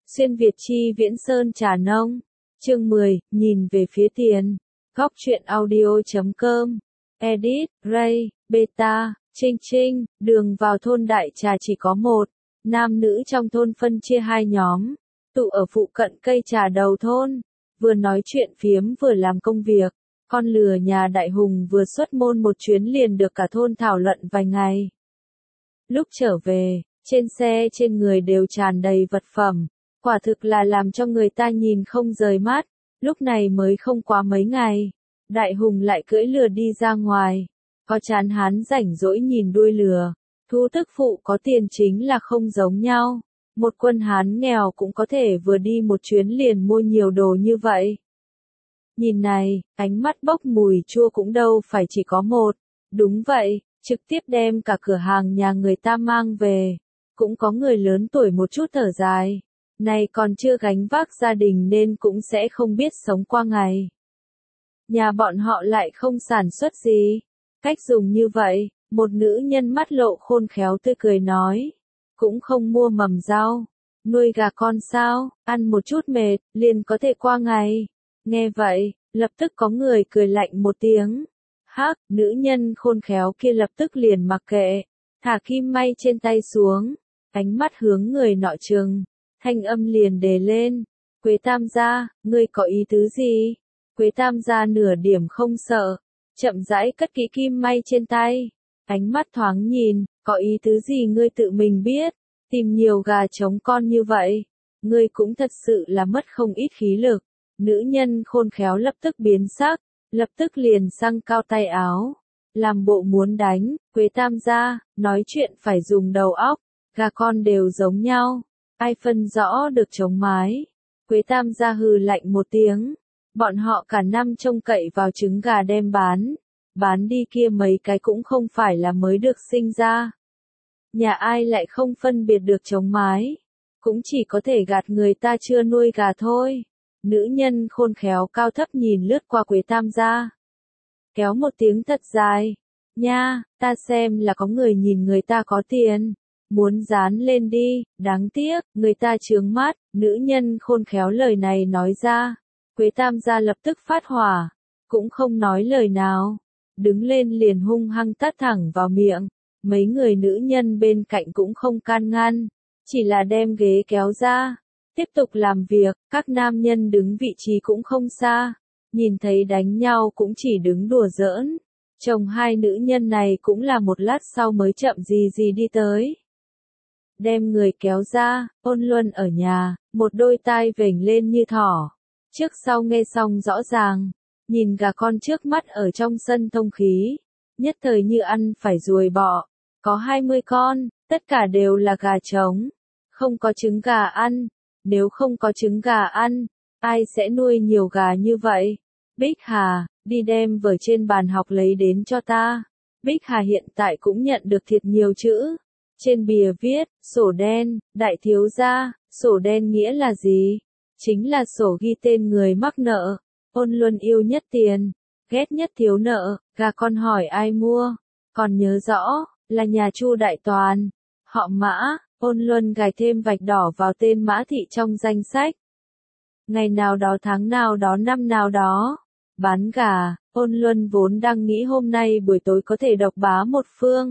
Xuyên Việt chi Viễn Sơn Trà Nông. Chương 10, nhìn về phía tiền. Góc truyện audio.com. Edit, Ray, Beta, Trinh Trinh. Đường vào thôn Đại Trà chỉ có một. Nam nữ trong thôn phân chia hai nhóm. Tụ ở phụ cận cây trà đầu thôn. Vừa nói chuyện phiếm vừa làm công việc. Con lừa nhà Đại Hùng vừa xuất môn một chuyến liền được cả thôn thảo luận vài ngày. Lúc trở về, trên xe trên người đều tràn đầy vật phẩm. Quả thực là làm cho người ta nhìn không rời mắt. Lúc này mới không quá mấy ngày. Đại Hùng lại cưỡi lừa đi ra ngoài. Có chán hán rảnh rỗi nhìn đuôi lừa. Thu tức phụ có tiền chính là không giống nhau. Một quân hán nghèo cũng có thể vừa đi một chuyến liền mua nhiều đồ như vậy. Nhìn này, ánh mắt bốc mùi chua cũng đâu phải chỉ có một. Đúng vậy, trực tiếp đem cả cửa hàng nhà người ta mang về. Cũng có người lớn tuổi một chút thở dài. Này còn chưa gánh vác gia đình nên cũng sẽ không biết sống qua ngày. Nhà bọn họ lại không sản xuất gì. Cách dùng như vậy, một nữ nhân mắt lộ khôn khéo tươi cười nói. Cũng không mua mầm rau. Nuôi gà con sao, ăn một chút mệt, liền có thể qua ngày. Nghe vậy, lập tức có người cười lạnh một tiếng. Hắc, nữ nhân khôn khéo kia lập tức liền mặc kệ. Thả kim may trên tay xuống. Ánh mắt hướng người nọ trừng. Thanh âm liền đề lên. Quế Tam gia, ngươi có ý tứ gì? Quế Tam gia nửa điểm không sợ. Chậm rãi cất kỹ kim may trên tay. Ánh mắt thoáng nhìn, có ý tứ gì ngươi tự mình biết. Tìm nhiều gà trống con như vậy. Ngươi cũng thật sự là mất không ít khí lực. Nữ nhân khôn khéo lập tức biến sắc. Lập tức liền sang cao tay áo. Làm bộ muốn đánh, Quế Tam gia, nói chuyện phải dùng đầu óc. Gà con đều giống nhau. Ai phân rõ được trống mái. Quế Tam gia hừ lạnh một tiếng. Bọn họ cả năm trông cậy vào trứng gà đem bán. Bán đi kia mấy cái cũng không phải là mới được sinh ra. Nhà ai lại không phân biệt được trống mái. Cũng chỉ có thể gạt người ta chưa nuôi gà thôi. Nữ nhân khôn khéo cao thấp nhìn lướt qua Quế Tam gia. Kéo một tiếng thật dài. Nha, ta xem là có người nhìn người ta có tiền. Muốn dán lên đi, đáng tiếc, người ta chướng mắt, nữ nhân khôn khéo lời này nói ra. Quế Tam gia lập tức phát hỏa, cũng không nói lời nào. Đứng lên liền hung hăng tát thẳng vào miệng. Mấy người nữ nhân bên cạnh cũng không can ngăn, chỉ là đem ghế kéo ra. Tiếp tục làm việc, các nam nhân đứng vị trí cũng không xa. Nhìn thấy đánh nhau cũng chỉ đứng đùa giỡn. Chồng hai nữ nhân này cũng là một lát sau mới chậm gì gì đi tới. Đem người kéo ra, Ôn Luân ở nhà, một đôi tai vểnh lên như thỏ. Trước sau nghe xong rõ ràng, nhìn gà con trước mắt ở trong sân thông khí. Nhất thời như ăn phải ruồi bọ, có 20 con, tất cả đều là gà trống. Không có trứng gà ăn, nếu không có trứng gà ăn, ai sẽ nuôi nhiều gà như vậy? Bích Hà, đi đem vở trên bàn học lấy đến cho ta. Bích Hà hiện tại cũng nhận được thiệt nhiều chữ. Trên bìa viết, sổ đen, đại thiếu gia, sổ đen nghĩa là gì? Chính là sổ ghi tên người mắc nợ. Ôn Luân yêu nhất tiền, ghét nhất thiếu nợ, gà con hỏi ai mua? Còn nhớ rõ, là nhà Chu Đại Toàn. Họ Mã, Ôn Luân gài thêm vạch đỏ vào tên Mã Thị trong danh sách. Ngày nào đó tháng nào đó năm nào đó. Bán gà, Ôn Luân vốn đang nghĩ hôm nay buổi tối có thể độc bá một phương.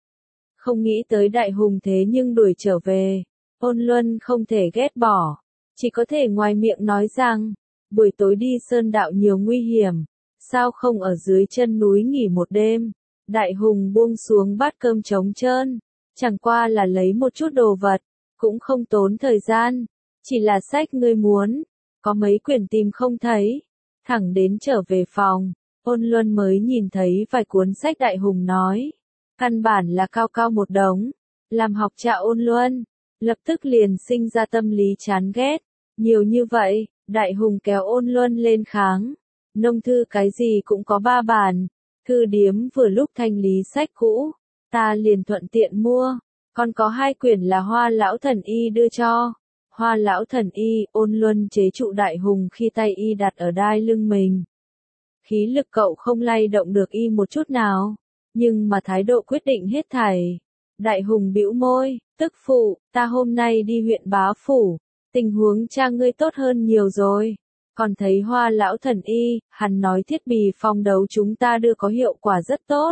Không nghĩ tới Đại Hùng thế nhưng đuổi trở về. Ôn Luân không thể ghét bỏ. Chỉ có thể ngoài miệng nói rằng, buổi tối đi sơn đạo nhiều nguy hiểm. Sao không ở dưới chân núi nghỉ một đêm? Đại Hùng buông xuống bát cơm trống trơn. Chẳng qua là lấy một chút đồ vật. Cũng không tốn thời gian. Chỉ là sách ngươi muốn. Có mấy quyển tìm không thấy. Thẳng đến trở về phòng. Ôn Luân mới nhìn thấy vài cuốn sách. Đại Hùng nói. Căn bản là cao cao một đống. Làm học trò Ôn Luân. Lập tức liền sinh ra tâm lý chán ghét. Nhiều như vậy, Đại Hùng kéo Ôn Luân lên kháng. Nông thư cái gì cũng có 3 bản. Thư điếm vừa lúc thanh lý sách cũ. Ta liền thuận tiện mua. Còn có 2 quyển là Hoa Lão Thần Y đưa cho. Hoa Lão Thần Y, Ôn Luân chế trụ Đại Hùng khi tay y đặt ở đai lưng mình. Khí lực cậu không lay động được y một chút nào. Nhưng mà thái độ quyết định hết thảy. Đại Hùng bĩu môi, tức phụ, ta hôm nay đi huyện Bá Phủ. Tình huống cha ngươi tốt hơn nhiều rồi. Còn thấy Hoa lão thần y, hắn nói thiết bị phong đấu chúng ta đưa có hiệu quả rất tốt.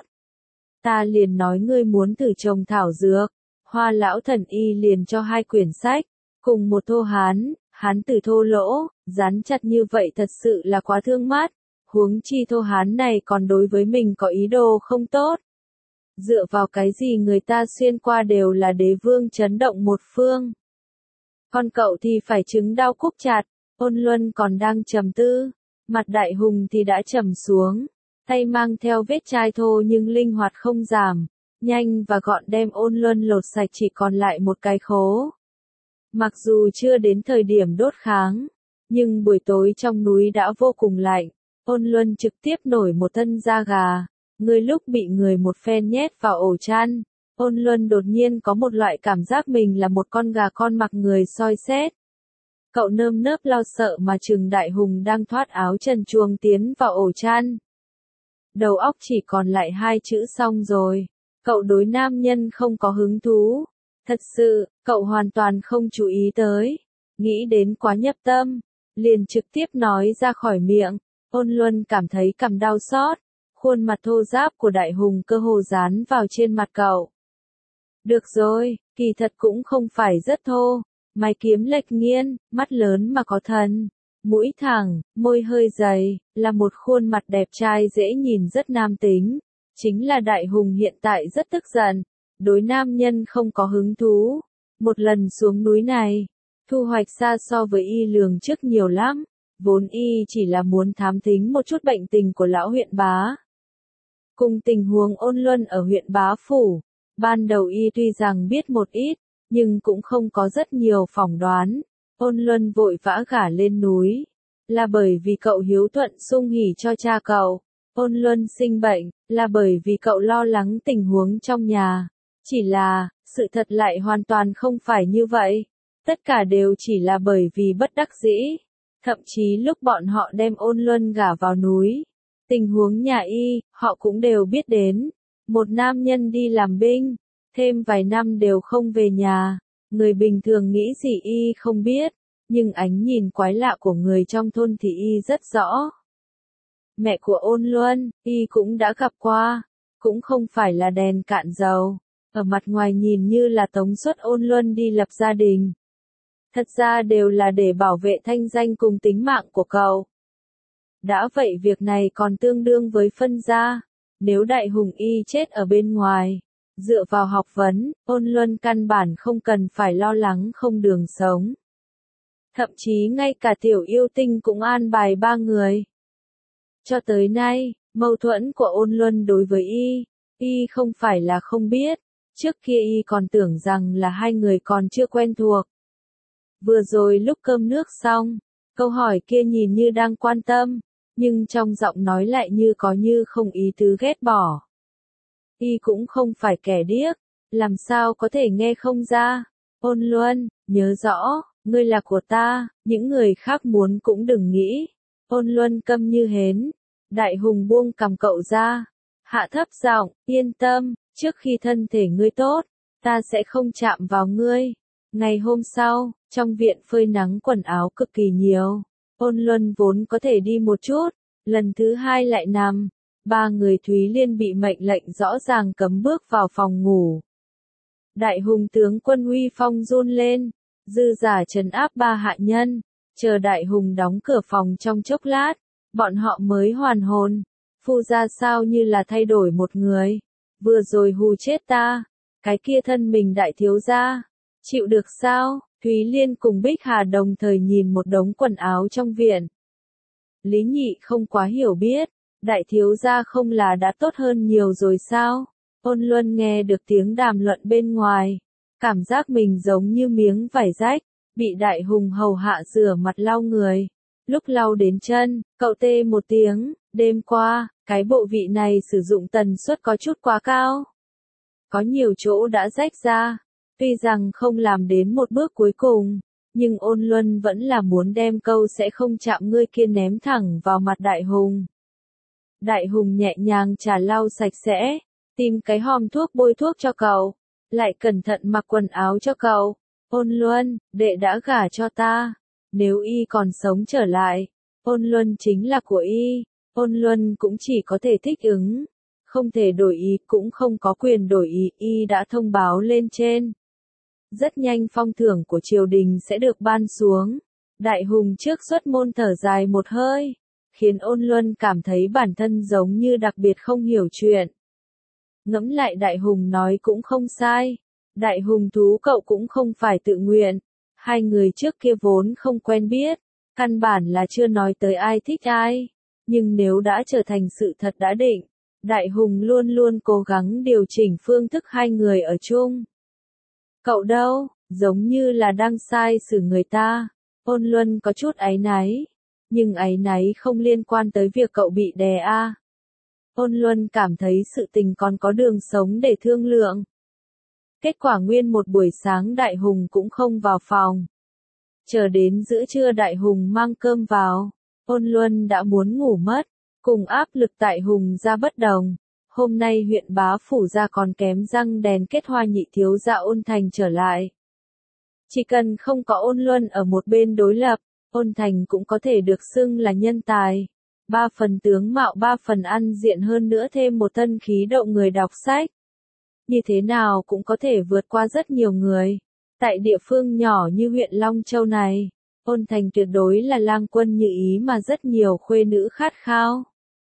Ta liền nói ngươi muốn thử trồng thảo dược. Hoa lão thần y liền cho 2 quyển sách, cùng một thô hán tử thô lỗ, dán chặt như vậy thật sự là quá thương mắt. Huống chi thô hán này còn đối với mình có ý đồ không tốt. Dựa vào cái gì người ta xuyên qua đều là đế vương chấn động một phương. Con cậu thì phải chứng đau cúc chặt, Ôn Luân còn đang trầm tư, mặt Đại Hùng thì đã trầm xuống, tay mang theo vết chai thô nhưng linh hoạt không giảm, nhanh và gọn đem Ôn Luân lột sạch chỉ còn lại một cái khố. Mặc dù chưa đến thời điểm đốt kháng, nhưng buổi tối trong núi đã vô cùng lạnh, Ôn Luân trực tiếp nổi một thân da gà, người lúc bị người một phen nhét vào ổ chăn. Ôn Luân đột nhiên có một loại cảm giác mình là một con gà con mặc người soi xét. Cậu nơm nớp lo sợ mà chừng Đại Hùng đang thoát áo trần truồng tiến vào ổ chăn. Đầu óc chỉ còn lại 2 chữ xong rồi. Cậu đối nam nhân không có hứng thú. Thật sự, cậu hoàn toàn không chú ý tới. Nghĩ đến quá nhập tâm. Liền trực tiếp nói ra khỏi miệng. Ôn Luân cảm thấy cằm đau xót. Khuôn mặt thô ráp của Đại Hùng cơ hồ dán vào trên mặt cậu. Được rồi, kỳ thật cũng không phải rất thô. Mày kiếm lệch nghiêng, mắt lớn mà có thần, mũi thẳng, môi hơi dày, là một khuôn mặt đẹp trai dễ nhìn rất nam tính. Chính là Đại Hùng hiện tại rất tức giận, đối nam nhân không có hứng thú. Một lần xuống núi này, thu hoạch xa so với y lường trước nhiều lắm, vốn y chỉ là muốn thám thính một chút bệnh tình của lão huyện bá. Cùng tình huống Ôn Luân ở huyện bá phủ, ban đầu y tuy rằng biết một ít, nhưng cũng không có rất nhiều phỏng đoán. Ôn Luân vội vã gả lên núi, là bởi vì cậu hiếu thuận sung hỉ cho cha cậu. Ôn Luân sinh bệnh, là bởi vì cậu lo lắng tình huống trong nhà. Chỉ là, sự thật lại hoàn toàn không phải như vậy. Tất cả đều chỉ là bởi vì bất đắc dĩ. Thậm chí lúc bọn họ đem Ôn Luân gả vào núi, tình huống nhà y, họ cũng đều biết đến. Một nam nhân đi làm binh, thêm vài năm đều không về nhà, người bình thường nghĩ gì y không biết, nhưng ánh nhìn quái lạ của người trong thôn thì y rất rõ. Mẹ của Ôn Luân, y cũng đã gặp qua, cũng không phải là đèn cạn dầu, ở mặt ngoài nhìn như là tống xuất Ôn Luân đi lập gia đình. Thật ra đều là để bảo vệ thanh danh cùng tính mạng của cậu. Đã vậy việc này còn tương đương với phân gia, nếu Đại Hùng y chết ở bên ngoài. Dựa vào học vấn, Ôn Luân căn bản không cần phải lo lắng không đường sống. Thậm chí ngay cả tiểu yêu tinh cũng an bài 3 người. Cho tới nay, mâu thuẫn của Ôn Luân đối với y không phải là không biết, trước kia y còn tưởng rằng là 2 người còn chưa quen thuộc. Vừa rồi lúc cơm nước xong, câu hỏi kia nhìn như đang quan tâm, nhưng trong giọng nói lại như có như không ý tứ ghét bỏ. Y cũng không phải kẻ điếc, làm sao có thể nghe không ra. Ôn Luân, nhớ rõ, ngươi là của ta, những người khác muốn cũng đừng nghĩ. Ôn Luân câm như hến. Đại Hùng buông cằm cậu ra, hạ thấp giọng, yên tâm, trước khi thân thể ngươi tốt, ta sẽ không chạm vào ngươi. Ngày hôm sau, trong viện phơi nắng quần áo cực kỳ nhiều. Ôn Luân vốn có thể đi một chút, lần thứ 2 lại nằm. 3 người Thúy Liên bị mệnh lệnh rõ ràng cấm bước vào phòng ngủ. Đại Hùng tướng quân uy phong run lên, dư giả trấn áp 3 hạ nhân, chờ Đại Hùng đóng cửa phòng trong chốc lát, bọn họ mới hoàn hồn. Phu ra sao như là thay đổi một người, vừa rồi hù chết ta, cái kia thân mình đại thiếu gia, chịu được sao? Thúy Liên cùng Bích Hà đồng thời nhìn một đống quần áo trong viện. Lý Nhị không quá hiểu biết. Đại thiếu gia không là đã tốt hơn nhiều rồi sao? Ôn Luân nghe được tiếng đàm luận bên ngoài, cảm giác mình giống như miếng vải rách, bị Đại Hùng hầu hạ rửa mặt lau người. Lúc lau đến chân, cậu tê một tiếng, đêm qua, cái bộ vị này sử dụng tần suất có chút quá cao. Có nhiều chỗ đã rách ra, tuy rằng không làm đến một bước cuối cùng, nhưng Ôn Luân vẫn là muốn đem câu sẽ không chạm ngươi kia ném thẳng vào mặt Đại Hùng. Đại Hùng nhẹ nhàng trà lau sạch sẽ, tìm cái hòm thuốc bôi thuốc cho cậu, lại cẩn thận mặc quần áo cho cậu. Ôn Luân, đệ đã gả cho ta. Nếu y còn sống trở lại, Ôn Luân chính là của y. Ôn Luân cũng chỉ có thể thích ứng. Không thể đổi ý, cũng không có quyền đổi ý, y đã thông báo lên trên. Rất nhanh phong thưởng của triều đình sẽ được ban xuống. Đại Hùng trước xuất môn thở dài một hơi, khiến Ôn Luân cảm thấy bản thân giống như đặc biệt không hiểu chuyện. Ngẫm lại Đại Hùng nói cũng không sai. Đại Hùng thú cậu cũng không phải tự nguyện. Hai người trước kia vốn không quen biết, căn bản là chưa nói tới ai thích ai. Nhưng nếu đã trở thành sự thật đã định, Đại Hùng luôn luôn cố gắng điều chỉnh phương thức hai người ở chung. Cậu đâu, giống như là đang sai xử người ta. Ôn Luân có chút áy náy, nhưng áy náy không liên quan tới việc cậu bị đè a. Ôn Luân cảm thấy sự tình còn có đường sống để thương lượng. Kết quả nguyên một buổi sáng Đại Hùng cũng không vào phòng. Chờ đến giữa trưa Đại Hùng mang cơm vào, Ôn Luân đã muốn ngủ mất. Cùng áp lực Đại Hùng ra bất đồng. Hôm nay huyện Bá Phủ ra còn kém răng đèn kết hoa nhị thiếu gia Ôn Thành trở lại. Chỉ cần không có Ôn Luân ở một bên đối lập, Ôn Thành cũng có thể được xưng là nhân tài. 3 phần tướng mạo 3 phần ăn diện, hơn nữa thêm một thân khí độ người đọc sách. Như thế nào cũng có thể vượt qua rất nhiều người. Tại địa phương nhỏ như huyện Long Châu này, Ôn Thành tuyệt đối là lang quân như ý mà rất nhiều khuê nữ khát khao.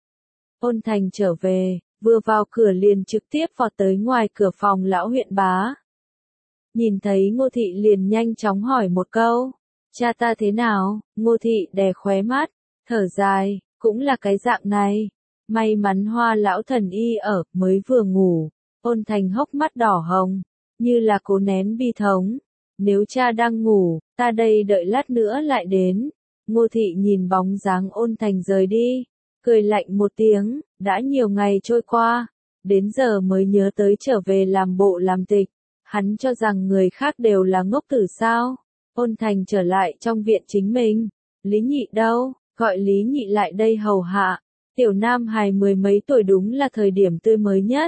Ôn Thành trở về, vừa vào cửa liền trực tiếp vọt tới ngoài cửa phòng lão huyện bá. Nhìn thấy Ngô Thị liền nhanh chóng hỏi một câu, cha ta thế nào? Ngô Thị đè khóe mắt, thở dài, cũng là cái dạng này. May mắn Hoa lão thần y ở, mới vừa ngủ. Ôn Thành hốc mắt đỏ hồng, như là cố nén bi thống. Nếu cha đang ngủ, ta đây đợi lát nữa lại đến. Ngô Thị nhìn bóng dáng Ôn Thành rời đi, cười lạnh một tiếng, đã nhiều ngày trôi qua, đến giờ mới nhớ tới trở về làm bộ làm tịch. Hắn cho rằng người khác đều là ngốc tử sao? Ôn Thành trở lại trong viện chính mình. Lý Nhị đâu? Gọi Lý Nhị lại đây hầu hạ. Tiểu Nam Hài 10 mấy tuổi đúng là thời điểm tươi mới nhất.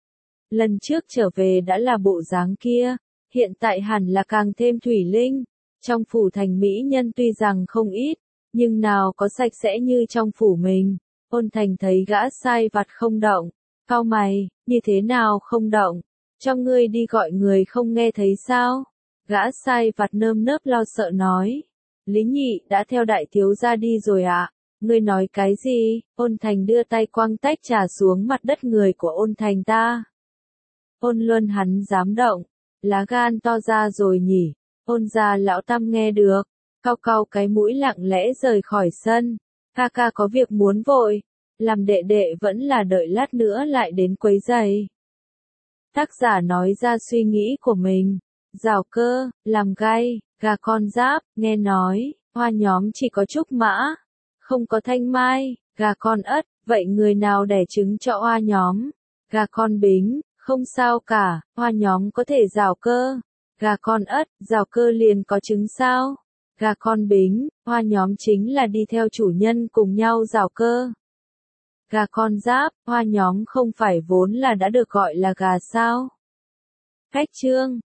Lần trước trở về đã là bộ dáng kia, hiện tại hẳn là càng thêm thủy linh. Trong phủ thành mỹ nhân tuy rằng không ít, nhưng nào có sạch sẽ như trong phủ mình. Ôn Thành thấy gã sai vặt không động, cau mày, như thế nào không động? Cho ngươi đi gọi người không nghe thấy sao? Gã sai vặt nơm nớp lo sợ nói. Lý Nhị đã theo đại thiếu gia đi rồi ạ. Ngươi nói cái gì? Ôn Thành đưa tay quăng tách trà xuống mặt đất người của Ôn Thành ta. Ôn Luân hắn dám động, lá gan to ra rồi nhỉ. Ôn gia lão tam nghe được, cau cau cái mũi lặng lẽ rời khỏi sân. Ca ca có việc muốn vội, làm đệ đệ vẫn là đợi lát nữa lại đến quấy giày. Tác giả nói ra suy nghĩ của mình. Rào cơ, làm gai, gà con giáp, nghe nói, hoa nhóm chỉ có trúc mã, không có thanh mai, gà con ất, vậy người nào đẻ trứng cho hoa nhóm? Gà con bính, không sao cả, hoa nhóm có thể rào cơ. Gà con ất, rào cơ liền có trứng sao? Gà con bính, hoa nhóm chính là đi theo chủ nhân cùng nhau rào cơ. Gà con giáp, hoa nhóm không phải vốn là đã được gọi là gà sao? Khách chương